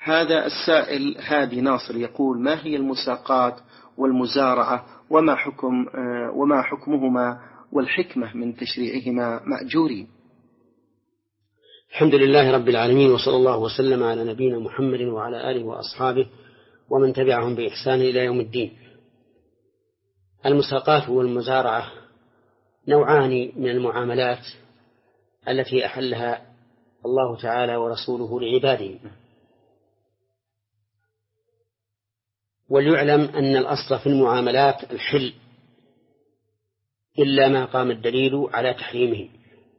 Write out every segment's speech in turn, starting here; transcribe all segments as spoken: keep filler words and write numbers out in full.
هذا السائل هادي ناصر يقول: ما هي المساقات والمزارعة وما حكم وما حكمهما والحكمة من تشريعهما مأجورين؟ الحمد لله رب العالمين، وصلى الله وسلم على نبينا محمد وعلى آله وأصحابه ومن تبعهم بإحسان إلى يوم الدين. المساقات والمزارعة نوعان من المعاملات التي أحلها الله تعالى ورسوله لعباده. وليعلم أن الأصل في المعاملات الحل إلا ما قام الدليل على تحريمه،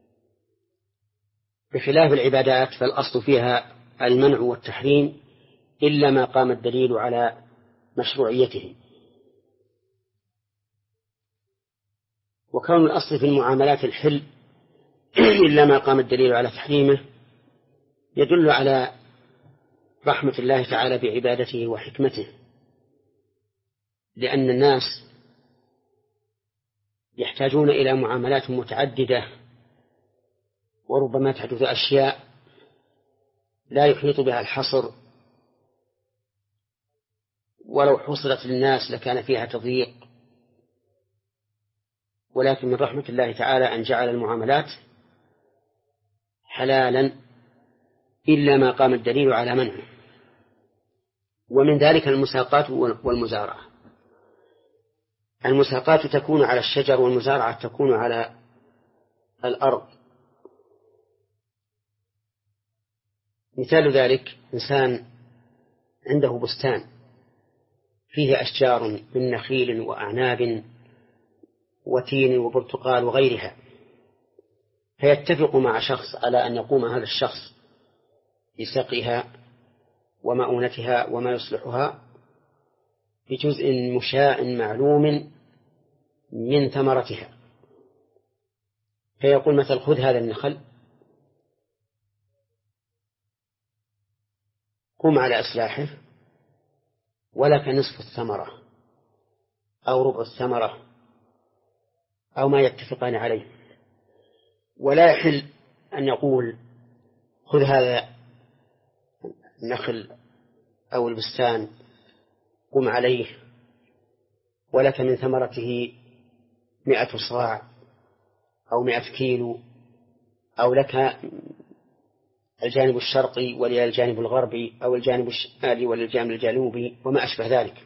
بخلاف العبادات فالأصل فيها المنع والتحريم إلا ما قام الدليل على مشروعيته. وكون الأصل في المعاملات الحل إلا ما قام الدليل على تحريمه يدل على رحمة الله تعالى بعبادته وحكمته، لأن الناس يحتاجون إلى معاملات متعددة، وربما تحدث أشياء لا يحيط بها الحصر، ولو حصلت للناس لكان فيها تضييق. ولكن من رحمة الله تعالى أن جعل المعاملات حلالا إلا ما قام الدليل على منعه. ومن ذلك المساقات والمزارعة. المساقات تكون على الشجر، والمزارعة تكون على الأرض. مثال ذلك إنسان عنده بستان فيه أشجار من نخيل وأعناب وتين وبرتقال وغيرها، فيتفق مع شخص على أن يقوم هذا الشخص بسقيها ومؤونتها وما يصلحها بجزء مشاء معلوم من ثمرتها. فيقول مثل: خذ هذا النخل، قم على إصلاحه، ولك نصف الثمرة أو ربع الثمرة أو ما يتفقان عليه. ولا يحل أن يقول: خذ هذا النخل أو البستان، قم عليه، ولك من ثمرته مئة صاع أو مئة كيلو، أو لك الجانب الشرقي ولي الجانب الغربي، أو الجانب الشمالي ولي الجانب الجنوبي، وما أشبه ذلك،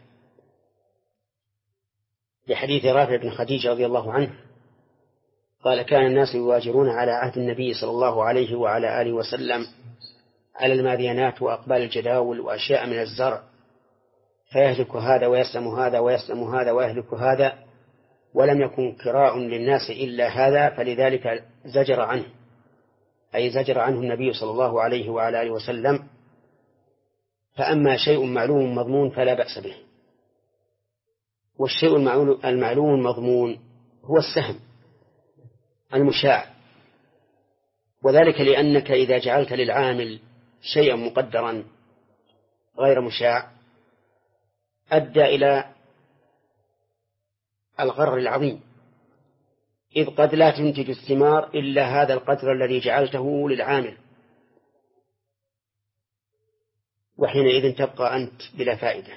لحديث رافع بن خديج رضي الله عنه قال: كان الناس يواجرون على عهد النبي صلى الله عليه وعلى آله وسلم على المادينات وأقبال الجداول وأشياء من الزرع، فيهلك هذا ويسلم هذا ويسلم هذا ويهلك هذا، ولم يكن كراء للناس إلا هذا، فلذلك زجر عنه، أي زجر عنه النبي صلى الله عليه وعلى آله وسلم. فأما شيء معلوم مضمون فلا بأس به. والشيء المعلوم المضمون هو السهم المشاع، وذلك لأنك إذا جعلت للعامل شيئا مقدرا غير مشاع أدى إلى الغرر العظيم، إذ قد لا تنتج الثمار إلا هذا القدر الذي جعلته للعامل، وحينئذ تبقى أنت بلا فائدة.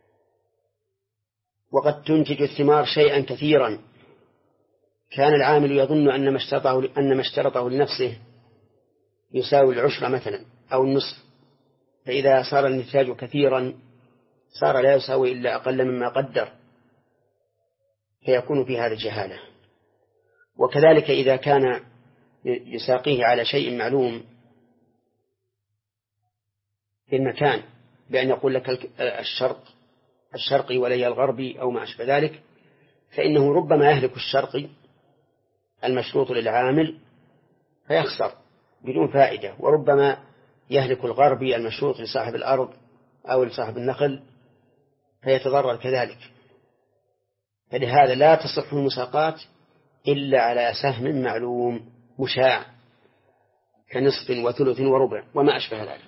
وقد تنتج الثمار شيئا كثيرا كان العامل يظن أن ما اشترطه, أن ما اشترطه لنفسه يساوي العشر مثلا أو النصف، فإذا صار النتاج كثيرا صار لا يساوي إلا أقل مما قدر، فيكون في هذا جهالة. وكذلك إذا كان يساقيه على شيء معلوم في المكان بأن يقول لك الشرق الشرقي ولي الغربي أو ما أشبه ذلك، فإنه ربما يهلك الشرقي المشروط للعامل فيخسر بدون فائدة، وربما يهلك الغربي المشروط لصاحب الأرض أو لصاحب النخل فيتضرر كذلك. فلهذا لا تصح المساقات إلا على سهم معلوم مشاع كنصف وثلث وربع وما أشبه ذلك.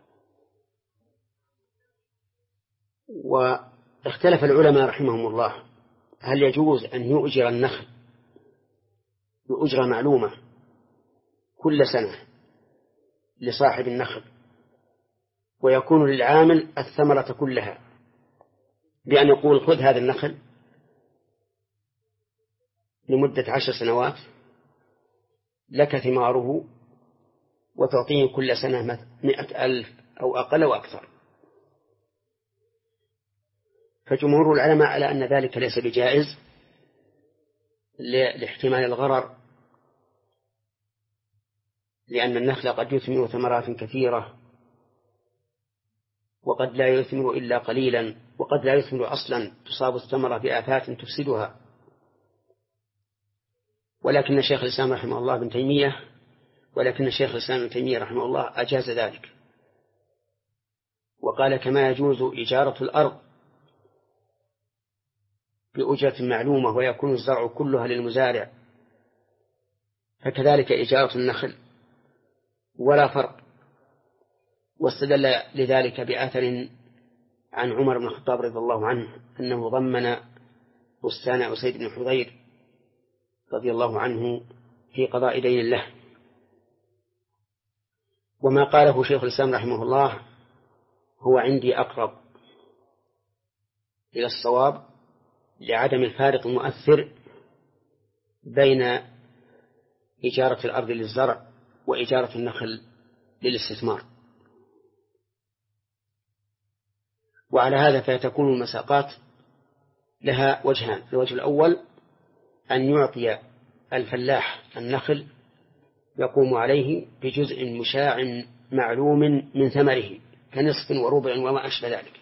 واختلف العلماء رحمهم الله هل يجوز أن يؤجر النخل بأجرة معلومة كل سنة لصاحب النخل، ويكون للعامل الثمرة كلها، بأن يقول خذ هذا النخل لمدة عشر سنوات لك ثماره وتعطيه كل سنة مئة ألف أو أقل أو أكثر. فجمهور العلماء على أن ذلك ليس بجائز لاحتمال الغرر، لأن النخل قد يثمر ثمرات كثيرة وقد لا يثمر إلا قليلا، وقد لا يثمر أصلا، تصاب الثمرة بآفات تفسدها. ولكن شيخ الإسلام رحمه الله ابن تيمية ولكن شيخ الإسلام ابن تيمية رحمه الله أجاز ذلك، وقال كما يجوز إجارة الأرض بأجرة معلومة ويكون الزرع كلها للمزارع، فكذلك إجارة النخل ولا فرق. واستدل لذلك بأثر عن عمر بن الخطاب رضي الله عنه أنه ضمن بستان أسيد بن حضير رضي الله عنه في قضاء دين له. وما قاله شيخ الإسلام رحمه الله هو عندي أقرب إلى الصواب لعدم الفارق المؤثر بين إجارة الأرض للزرع وإجارة النخل للاستثمار. وعلى هذا فتكون المساقات لها وجهان: الوجه الأول أن يعطي الفلاح النخل يقوم عليه بجزء مشاع معلوم من ثمره كنصف وربع وما أشبه ذلك.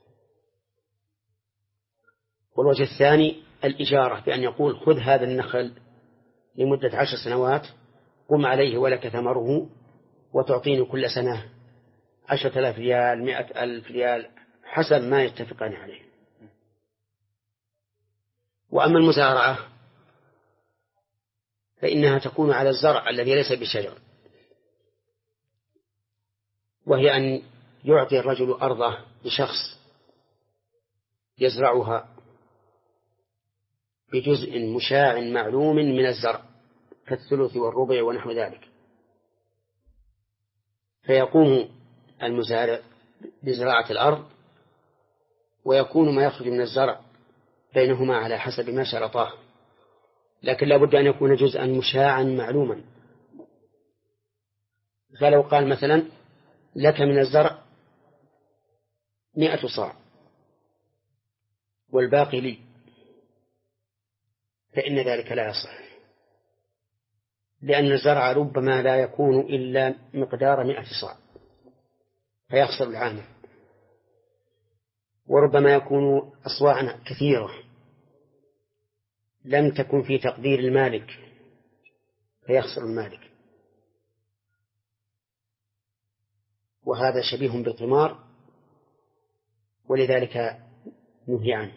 والوجه الثاني الإجارة، بأن يقول خذ هذا النخل لمدة عشر سنوات قم عليه ولك ثمره وتعطيني كل سنة عشرة آلاف ريال مئة ألف ريال حسب ما يتفقان عليه. وأما المزارعة فإنها تكون على الزرع الذي ليس بشجر، وهي أن يعطي الرجل أرضه لشخص يزرعها بجزء مشاع معلوم من الزرع كالثلث والربع ونحو ذلك، فيقوم المزارع بزراعة الأرض ويكون ما يخرج من الزرع بينهما على حسب ما شرطاه، لكن لا بد أن يكون جزءا مشاعا معلوما. فلو قال مثلا لك من الزرع مئة صاع والباقي لي، فإن ذلك لا يصح، لأن الزرع ربما لا يكون إلا مقدار مئة صاع فيخسر العامل، وربما يكون أصواعا كثيرة لم تكن في تقدير المالك فيخسر المالك، وهذا شبيه بالقمار ولذلك نهي عنه.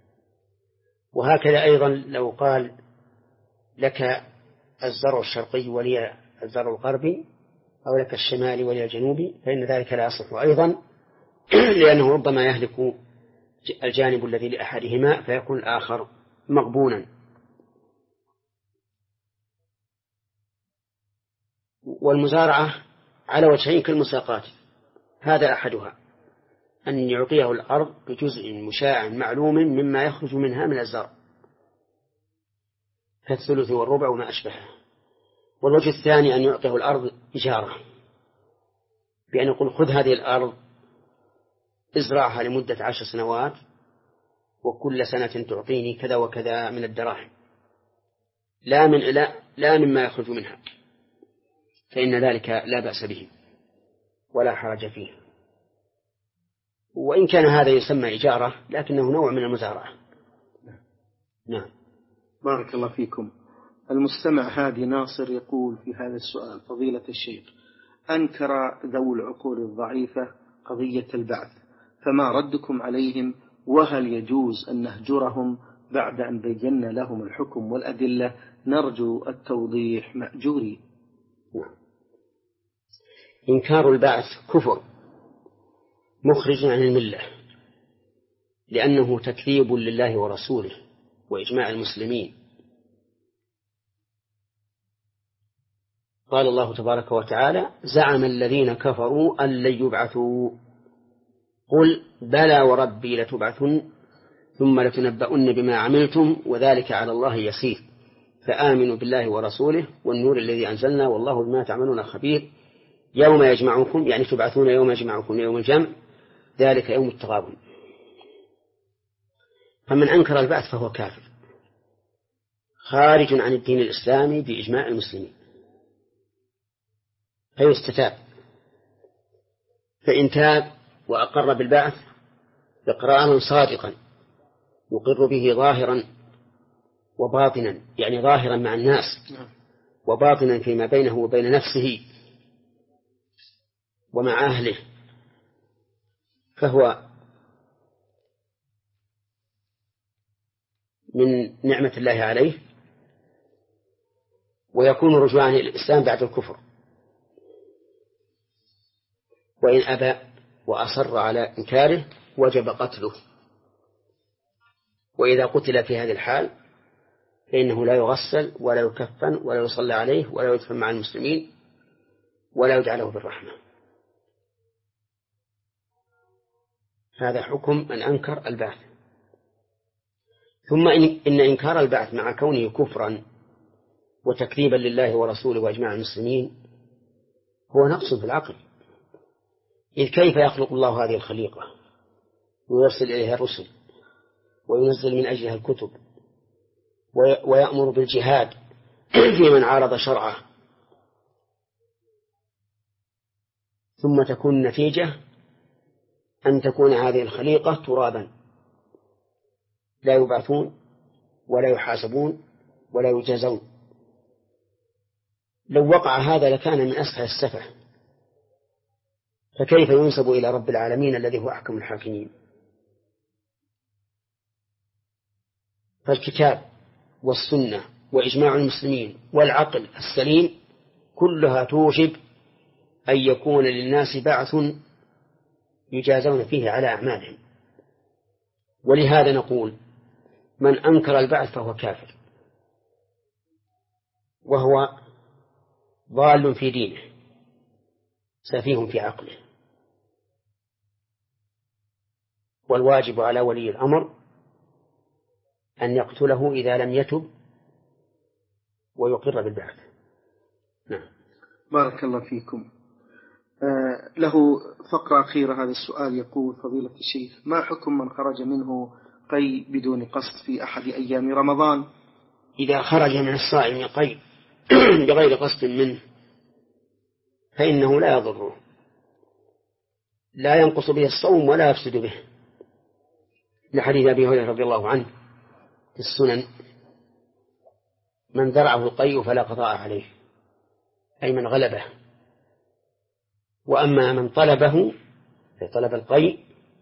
وهكذا أيضا لو قال لك الزرع الشرقي ولي الزرع الغربي أو لك الشمالي ولي الجنوبي فإن ذلك لا يصح أيضا، لأنه ربما يهلك الجانب الذي لأحدهما فيكون الآخر مغبونا. والمزارعة على وجهين كالمساقات، هذا أحدها أن يعطيه الأرض بجزء مشاع معلوم مما يخرج منها من الزرع كالثلث والربع وما أشبهه. والوجه الثاني أن يعطيه الأرض إجارة، بأن يقول خذ هذه الأرض ازرعها لمدة عشر سنوات وكل سنة تعطيني كذا وكذا من الدراهم لا من لا, لا مما يخرج منها، فإن ذلك لا بأس به ولا حرج فيه، وإن كان هذا يسمى إجارة لكنه نوع من المزارعة. نعم. بارك الله فيكم. المستمع هادي ناصر يقول في هذا السؤال: فضيلة الشيخ، أنكر ذو العقول الضعيفة قضية البعث، فما ردكم عليهم؟ وهل يجوز أن نهجرهم بعد أن بينا لهم الحكم والأدلة؟ نرجو التوضيح مأجوري. إنكار البعث كفر مخرج عن الملة، لأنه تكذيب لله ورسوله وإجماع المسلمين. قال الله تبارك وتعالى: زعم الذين كفروا أن لن يبعثوا قل بلى وربي لتبعثن ثم لتنبؤن بما عملتم وذلك على الله يسير فآمنوا بالله ورسوله والنور الذي أنزلنا والله بما تعملون خبير يوم يجمعكم يعني تبعثون يوم يجمعكم يوم الجمع ذلك يوم التغابن. فمن أنكر البعث فهو كافر خارج عن الدين الإسلامي بإجماع المسلمين فيستتاب. فإن تاب وأقر بالبعث إقرارا صادقا يقر به ظاهرا وباطنا يعني ظاهرا مع الناس وباطنا فيما بينه وبين نفسه ومع أهله فهو من نعمة الله عليه ويكون رجوعا إلى الإسلام بعد الكفر. وإن أبى وأصر على إنكاره وجب قتله. وإذا قتل في هذه الحال فإنه لا يغسل ولا يكفن ولا يصلى عليه ولا يدفن مع المسلمين ولا يجعله بالرحمة. هذا حكم من أنكر البعث. ثم إن إنكار البعث مع كونه كفرا وتكذيبا لله ورسوله وإجماع المسلمين هو نقص في العقل. إذ كيف يخلق الله هذه الخليقة ويرسل إليها الرسل وينزل من أجلها الكتب ويأمر بالجهاد في من عارض شرعه ثم تكون النتيجة أن تكون هذه الخليقة ترابا لا يبعثون ولا يحاسبون ولا يجازون. لو وقع هذا لكان من أسفل السفه. فكيف ينسب إلى رب العالمين الذي هو أحكم الحاكمين؟ فالكتاب والسنة وإجماع المسلمين والعقل السليم كلها توجب أن يكون للناس بعث يجازون فيه على أعمالهم. ولهذا نقول من أنكر البعث فهو كافر وهو ضال في دينه سفيه في عقله. والواجب على ولي الأمر أن يقتله إذا لم يتب ويقر بالبعث. نعم. بارك الله فيكم. آه له فقرة أخيرة هذا السؤال يقول فضيلة الشيخ ما حكم من خرج منه قي بدون قصد في أحد أيام رمضان؟ إذا خرج من الصائم قي بغير قصد منه فإنه لا يضره لا ينقص به الصوم ولا يفسد به لحديث أبي هريرة رضي الله عنه في السنن من ذرعه القي فلا قضاء عليه أي من غلبه. وأما من طلبه طلب القي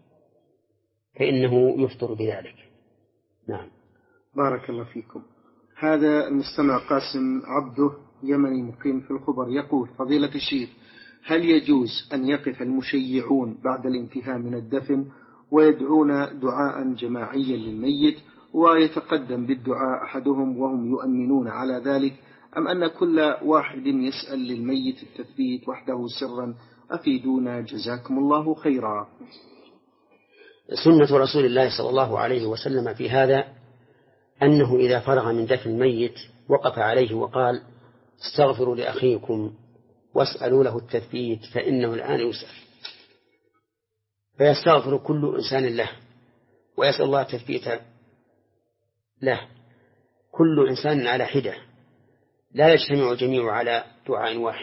فإنه يفطر بذلك. نعم. بارك الله فيكم. هذا المستمع قاسم عبده يمني مقيم في الخبر يقول فضيلة الشيخ هل يجوز أن يقف المشيعون بعد الانتهاء من الدفن ويدعون دعاء جماعيا للميت ويتقدم بالدعاء أحدهم وهم يؤمنون على ذلك أم أن كل واحد يسأل للميت التثبيت وحده سرا؟ أفيدونا جزاكم الله خيرا. سنة رسول الله صلى الله عليه وسلم في هذا أنه إذا فرغ من دفن الميت وقف عليه وقال استغفروا لأخيكم واسألوا له التثبيت فإنه الآن يسأل. فيستغفر كل إنسان له ويسأل الله التثبيت له كل إنسان على حدة لا يجتمع الجميع على دعاء واحد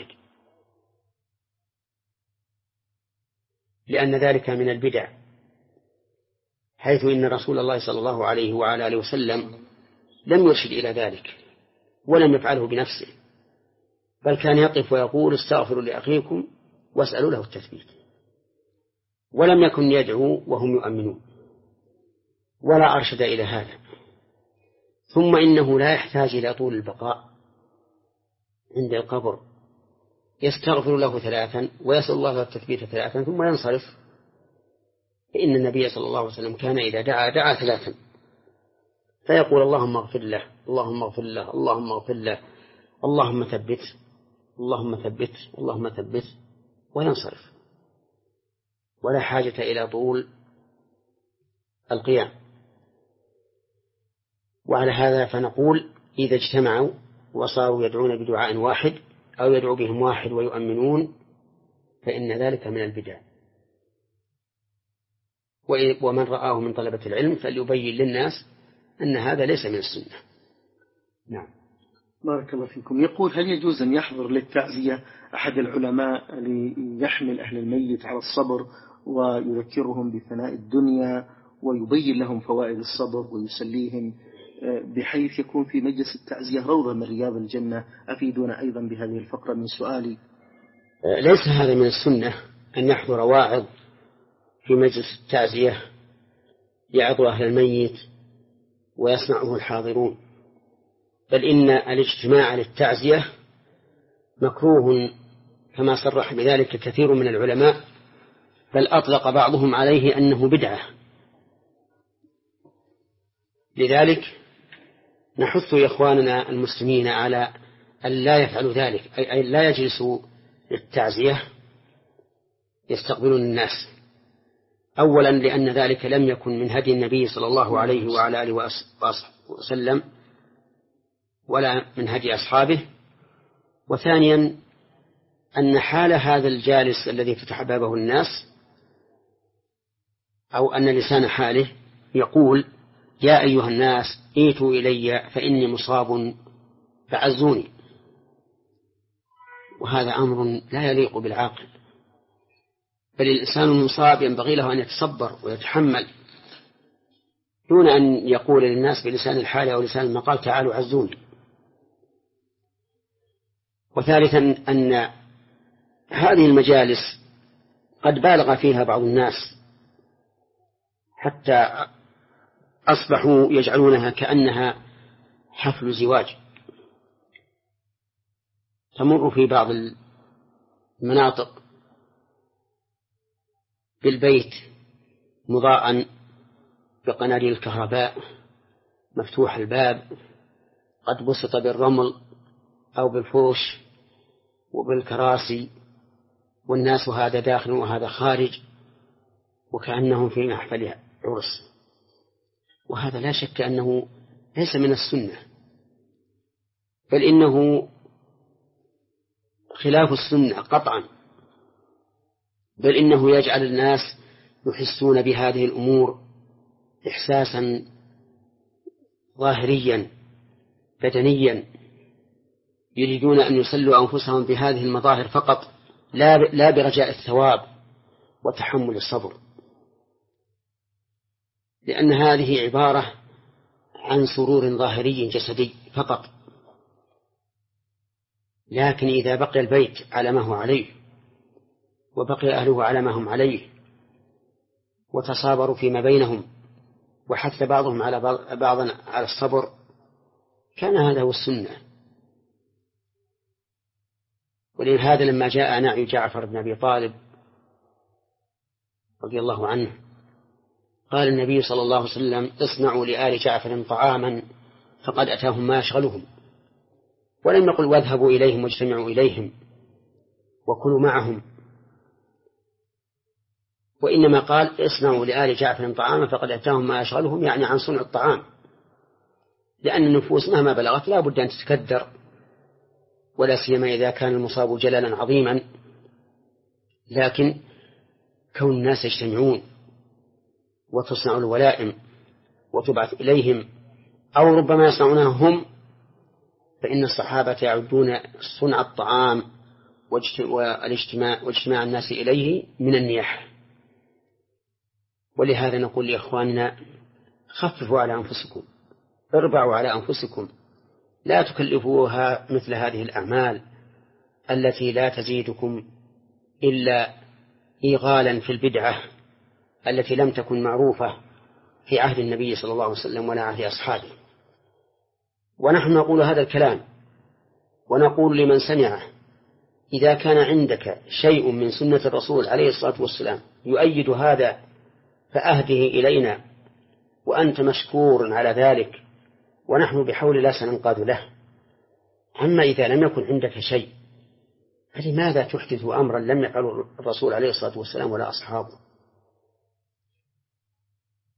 لأن ذلك من البدع حيث إن رسول الله صلى الله عليه وعلى آله وسلم لم يرشد إلى ذلك ولم يفعله بنفسه بل كان يقف ويقول استغفروا لأخيكم واسألوا له التثبيت ولم يكن يدعو وهم يؤمنون ولا أرشد إلى هذا. ثم إنه لا يحتاج إلى طول البقاء عند القبر يستغفر له ثلاثا ويسأل الله التثبيت ثلاثا ثم ينصرف. إن النبي صلى الله عليه وسلم كان إذا دعا دعا ثلاثا فيقول اللهم اغفر له اللهم اغفر له اللهم اغفر له اللهم ثبت اللهم ثبت اللهم ثبت وينصرف. ولا حاجة إلى طول القيام. وعلى هذا فنقول إذا اجتمعوا وصاروا يدعون بدعاء واحد أو يدعو بهم واحد ويؤمنون فإن ذلك من البدع. ومن رآه من طلبة العلم فليبين للناس أن هذا ليس من السنة. نعم. بارك الله فيكم. يقول: هل يجوز أن يحضر للتعزية أحد العلماء ليحمل أهل الميت على الصبر ويذكرهم بفناء الدنيا ويبين لهم فوائد الصبر ويسليهم، بحيث يكون في مجلس التعزية روضة من رياض الجنة؟ أفيدونا أيضا بهذه الفقرة من سؤالي. ليس هذا من السنة أن يحضر واعظ في مجلس التعزية يعظ أهل الميت ويسمعه الحاضرون، بل إن الاجتماع للتعزية مكروه كما صرح بذلك كثير من العلماء، بل أطلق بعضهم عليه أنه بدعة. لذلك نحث إخواننا المسلمين على أن لا يفعلوا ذلك، أي لا يجلسوا للتعزية يستقبلون الناس، أولا لأن ذلك لم يكن من هدي النبي صلى الله عليه وعلى آله وسلم ولا من هدي أصحابه، وثانيا أن حال هذا الجالس الذي فتح بابه الناس أو أن لسان حاله يقول: يا أيها الناس ائتوا إلي فإني مصاب فعزوني، وهذا أمر لا يليق بالعاقل، بل الإنسان المصاب ينبغي له أن يتصبر ويتحمل دون أن يقول للناس بلسان الحال أو لسان المقال: تعالوا عزوني. وثالثا أن هذه المجالس قد بالغ فيها بعض الناس حتى أصبحوا يجعلونها كأنها حفل زواج. تمر في بعض المناطق بالبيت مضاء بقناديل الكهرباء مفتوح الباب قد بسط بالرمل أو بالفرش وبالكراسي، والناس هذا داخل وهذا خارج وكأنهم في محفل عرس، وهذا لا شك أنه ليس من السنة، بل إنه خلاف السنة قطعا، بل إنه يجعل الناس يحسون بهذه الأمور إحساسا ظاهريا بدنيا، يريدون أن يسلوا أنفسهم بهذه المظاهر فقط، لا برجاء الثواب وتحمل الصبر، لأن هذه عبارة عن سرور ظاهري جسدي فقط. لكن إذا بقي البيت على ما هو عليه وبقي أهله على ما هم عليه وتصابروا فيما بينهم وحث بعضهم على بعض على الصبر، كان هذا هو السنة. ولهذا لما جاء نعي جعفر بن أبي طالب رضي الله عنه قال النبي صلى الله عليه وسلم: اصنعوا لآل جعفر طعاما فقد أتاهم ما يشغلهم، ولم يقل واذهبوا إليهم واجتمعوا إليهم وكلوا معهم، وإنما قال: اصنعوا لآل جعفر طعاما فقد أتاهم ما يشغلهم، يعني عن صنع الطعام، لأن النفوس مهما بلغت لا بد أن تتكدر، ولا سيما إذا كان المصاب جلالا عظيما. لكن كون الناس يجتمعون وتصنع الولائم وتبعث إليهم أو ربما يصنعونها هم، فإن الصحابة يعدون صنع الطعام والاجتماع, واجتماع الناس إليه من النياحة. ولهذا نقول لإخواننا: خففوا على أنفسكم، اربعوا على أنفسكم، لا تكلفوها مثل هذه الأعمال التي لا تزيدكم إلا إيغالا في البدعة التي لم تكن معروفة في عهد النبي صلى الله عليه وسلم ولا عهد أصحابه. ونحن نقول هذا الكلام ونقول لمن سمعه: إذا كان عندك شيء من سنة الرسول عليه الصلاة والسلام يؤيد هذا فأهده إلينا، وأنت مشكور على ذلك، ونحن بحول الله سننقاد له. أما إذا لم يكن عندك شيء فلماذا تحدث أمرا لم يفعله الرسول عليه الصلاة والسلام ولا أصحابه؟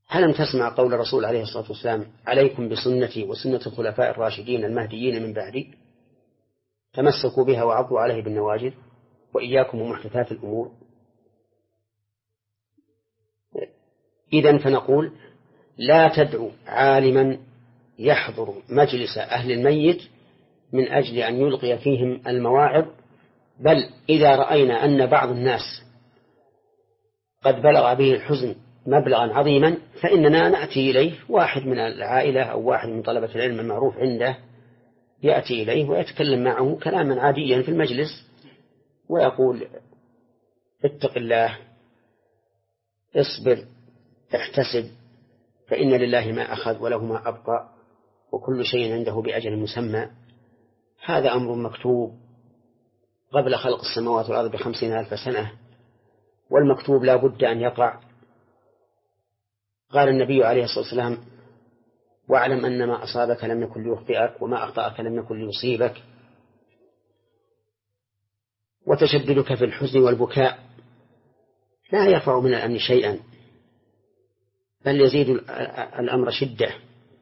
ألم تسمع قول الرسول عليه الصلاة والسلام عليكم بسنتي وسنة الخلفاء الراشدين المهديين من بعدي تمسكوا بها وعضوا عليه بالنواجذ وإياكم ومحدثات الأمور. إذن فنقول لا تدعو عالما يحضر مجلس أهل الميت من أجل أن يلقي فيهم المواعظ، بل إذا رأينا أن بعض الناس قد بلغ به الحزن مبلغا عظيما فإننا نأتي إليه، واحد من العائلة أو واحد من طلبة العلم المعروف عنده يأتي إليه ويتكلم معه كلاما عاديا في المجلس ويقول اتق الله، اصبر، احتسب، فإن لله ما أخذ وله ما أبقى وكل شيء عنده بأجل مسمى. هذا أمر مكتوب قبل خلق السماوات والأرض بخمسين ألف سنة، والمكتوب لا بد أن يقع. قال النبي عليه الصلاة والسلام واعلم أن ما أصابك لم يكن ليخطئك وما أخطأك لم يكن ليصيبك. وتشددك في الحزن والبكاء لا يرفع من الأمن شيئا بل يزيد الأمر شدة.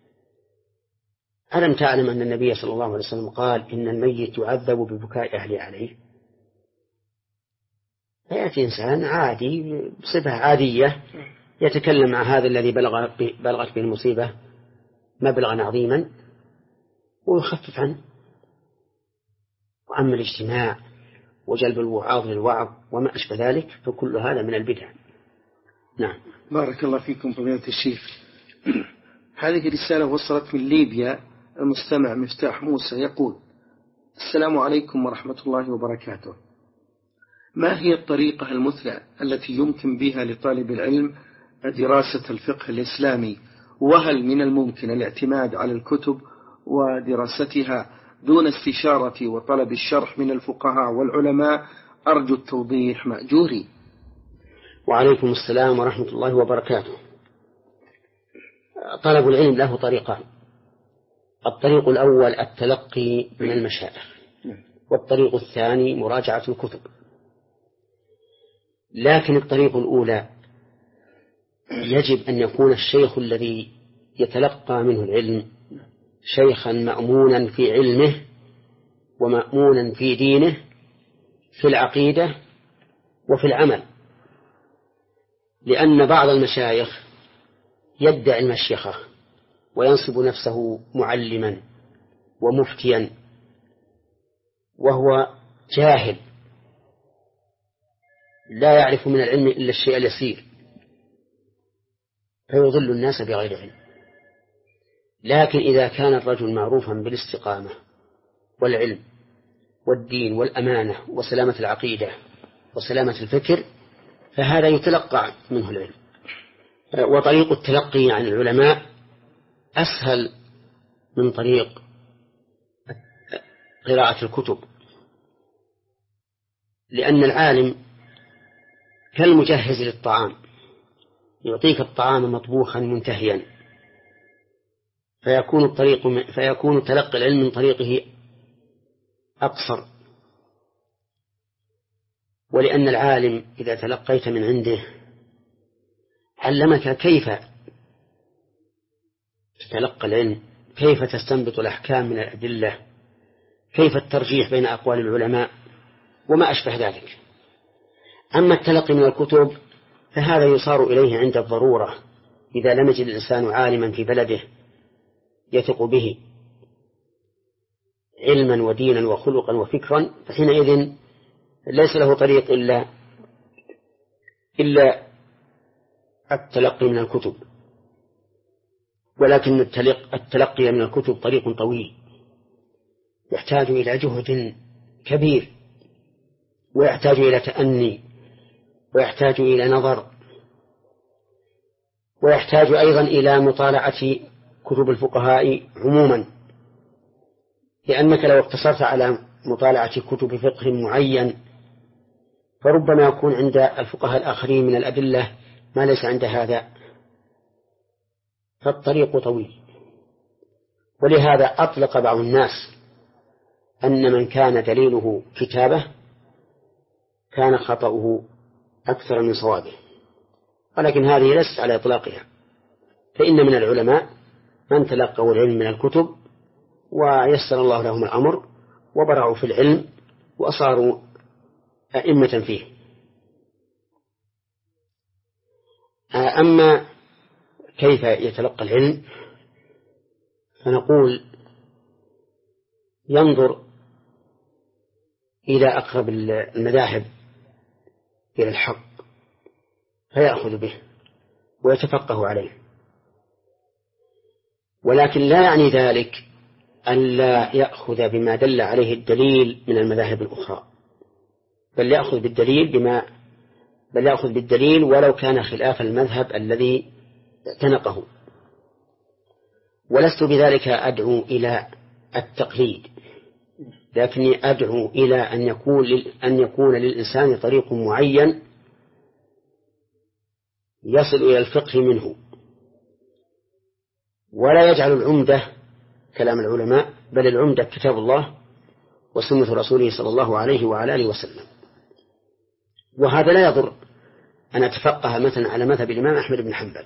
ألم تعلم أن النبي صلى الله عليه وسلم قال إن الميت يعذب ببكاء أهله عليه؟ فيأتي إنسان عادي بصفة عادية يتكلم مع هذا الذي بلغ بلغت به المصيبة مبلغا عظيما ويخفف عنه. وأما الاجتماع وجلب الوعاظ للوعظ وما أشبه ذلك فكل هذا من البدع. نعم. بارك الله فيكم فضيلة الشيخ. هذه رسالة وصلت من ليبيا، المستمع مفتاح موسى يقول: السلام عليكم ورحمة الله وبركاته. ما هي الطريقة المثلى التي يمكن بها لطالب العلم دراسة الفقه الإسلامي، وهل من الممكن الاعتماد على الكتب ودراستها دون استشارة وطلب الشرح من الفقهاء والعلماء؟ أرجو التوضيح مأجوري. وعليكم السلام ورحمة الله وبركاته. طلب العلم له طريقان: الطريق الأول التلقي من المشايخ، والطريق الثاني مراجعة الكتب. لكن الطريق الأولى يجب أن يكون الشيخ الذي يتلقى منه العلم شيخا مأمونا في علمه ومأمونا في دينه في العقيدة وفي العمل، لأن بعض المشايخ يدعي المشيخة وينصب نفسه معلما ومفتيا وهو جاهل لا يعرف من العلم إلا الشيء اليسير، فيضل الناس بغير علم. لكن إذا كان الرجل معروفا بالاستقامة والعلم والدين والأمانة وسلامة العقيدة وسلامة الفكر فهذا يتلقى منه العلم. وطريق التلقي عن العلماء أسهل من طريق قراءة الكتب، لأن العالم كالمجهز للطعام، يعطيك الطعام مطبوخا منتهيا، فيكون الطريق فيكون تلقي العلم من طريقه أقصر. ولأن العالم إذا تلقيت من عنده علمك كيف تتلقى العلم، كيف تستنبط الأحكام من الأدلة، كيف الترجيح بين أقوال العلماء وما أشبه ذلك. أما التلقي من الكتب فهذا يصار إليه عند الضرورة، إذا لم يجد الإنسان عالما في بلده يثق به علما ودينا وخلقا وفكرا، فحينئذ ليس له طريق إلا إلا التلقي من الكتب. ولكن التلقي من الكتب طريق طويل يحتاج إلى جهد كبير، ويحتاج إلى تأني، ويحتاج إلى نظر، ويحتاج أيضا إلى مطالعة كتب الفقهاء عموما، لأنك لو اقتصرت على مطالعة كتب فقه معين فربما يكون عند الفقهاء الآخرين من الأدلة ما ليس عند هذا، فالطريق طويل. ولهذا أطلق بعض الناس أن من كان دليله كتابه كان خطأه أكثر من صوابه، ولكن هذه ليست على إطلاقها، فإن من العلماء من تلقوا العلم من الكتب ويسر الله لهم الأمر وبرعوا في العلم وصاروا أئمة فيه. أما كيف يتلقى العلم فنقول ينظر إلى أقرب المذاهب إلى الحق فيأخذ به ويتفقه عليه، ولكن لا يعني ذلك أن لا يأخذ بما دل عليه الدليل من المذاهب الأخرى، بل يأخذ بالدليل بما بل يأخذ بالدليل ولو كان خلاف المذهب الذي اعتنقه. ولست بذلك أدعو إلى التقليد، لكني أدعو إلى أن يكون أن يكون للإنسان طريق معين يصل إلى الفقه منه، ولا يجعل العمدة كلام العلماء، بل العمدة كتاب الله وسنة رسوله صلى الله عليه وعلى آله وسلم. وهذا لا يضر أن أتفقه مثلا على مذهب الإمام أحمد بن حنبل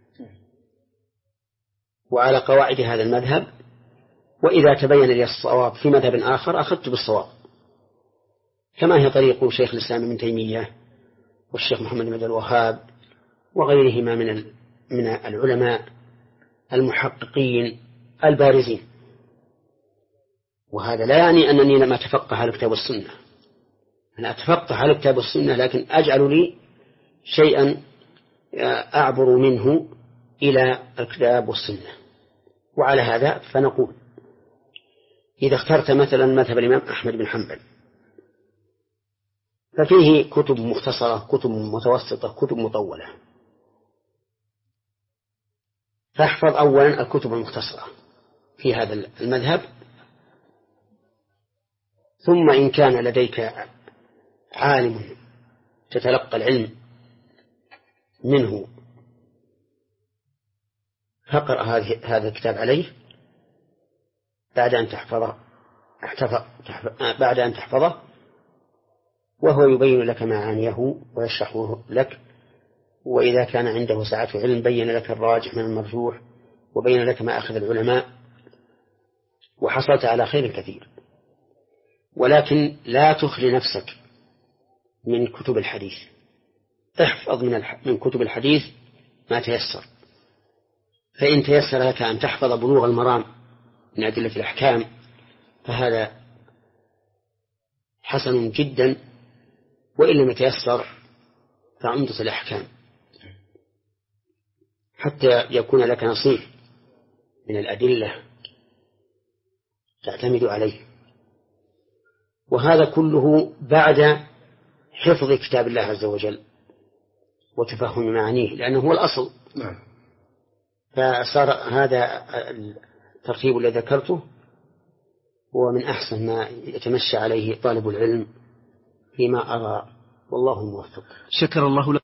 وعلى قواعد هذا المذهب، وإذا تبين لي الصواب في مذهب آخر أخذت بالصواب، كما هي طريق شيخ الإسلام ابن تيمية والشيخ محمد بن عبد الوهاب وغيرهما من من العلماء المحققين البارزين. وهذا لا يعني أنني لم أتفقه على الكتاب والسنة، أنا أتفقه على الكتاب والسنة لكن أجعل لي شيئا أعبر منه إلى الكتاب والسنة. وعلى هذا فنقول إذا اخترت مثلا مذهب الإمام أحمد بن حنبل ففيه كتب مختصرة، كتب متوسطة، كتب مطولة، فاحفظ أولا الكتب المختصرة في هذا المذهب، ثم إن كان لديك عالم تتلقى العلم منه فاقرأ هذا الكتاب عليه بعد أن تحفظه بعد أن تحفظه وهو يبين لك معانيه ويشرحه لك، وإذا كان عنده سعة علم بين لك الراجح من المرجوح وبين لك ما أخذ العلماء، وحصلت على خير كثير. ولكن لا تخلي نفسك من كتب الحديث، احفظ من من كتب الحديث ما تيسر، فإن تيسر لك أن تحفظ بلوغ المرام من أدلة الأحكام فهذا حسن جدا، وإن لم يتيسر فعمدة الأحكام حتى يكون لك نصيب من الأدلة تعتمد عليه. وهذا كله بعد حفظ كتاب الله عز وجل وتفهم معانيه، لأنه هو الأصل. نعم. فصار هذا الترتيب الذي ذكرته هو من أحسن ما يتمشى عليه طالب العلم فيما أرى، والله موفق. شكر الله لك.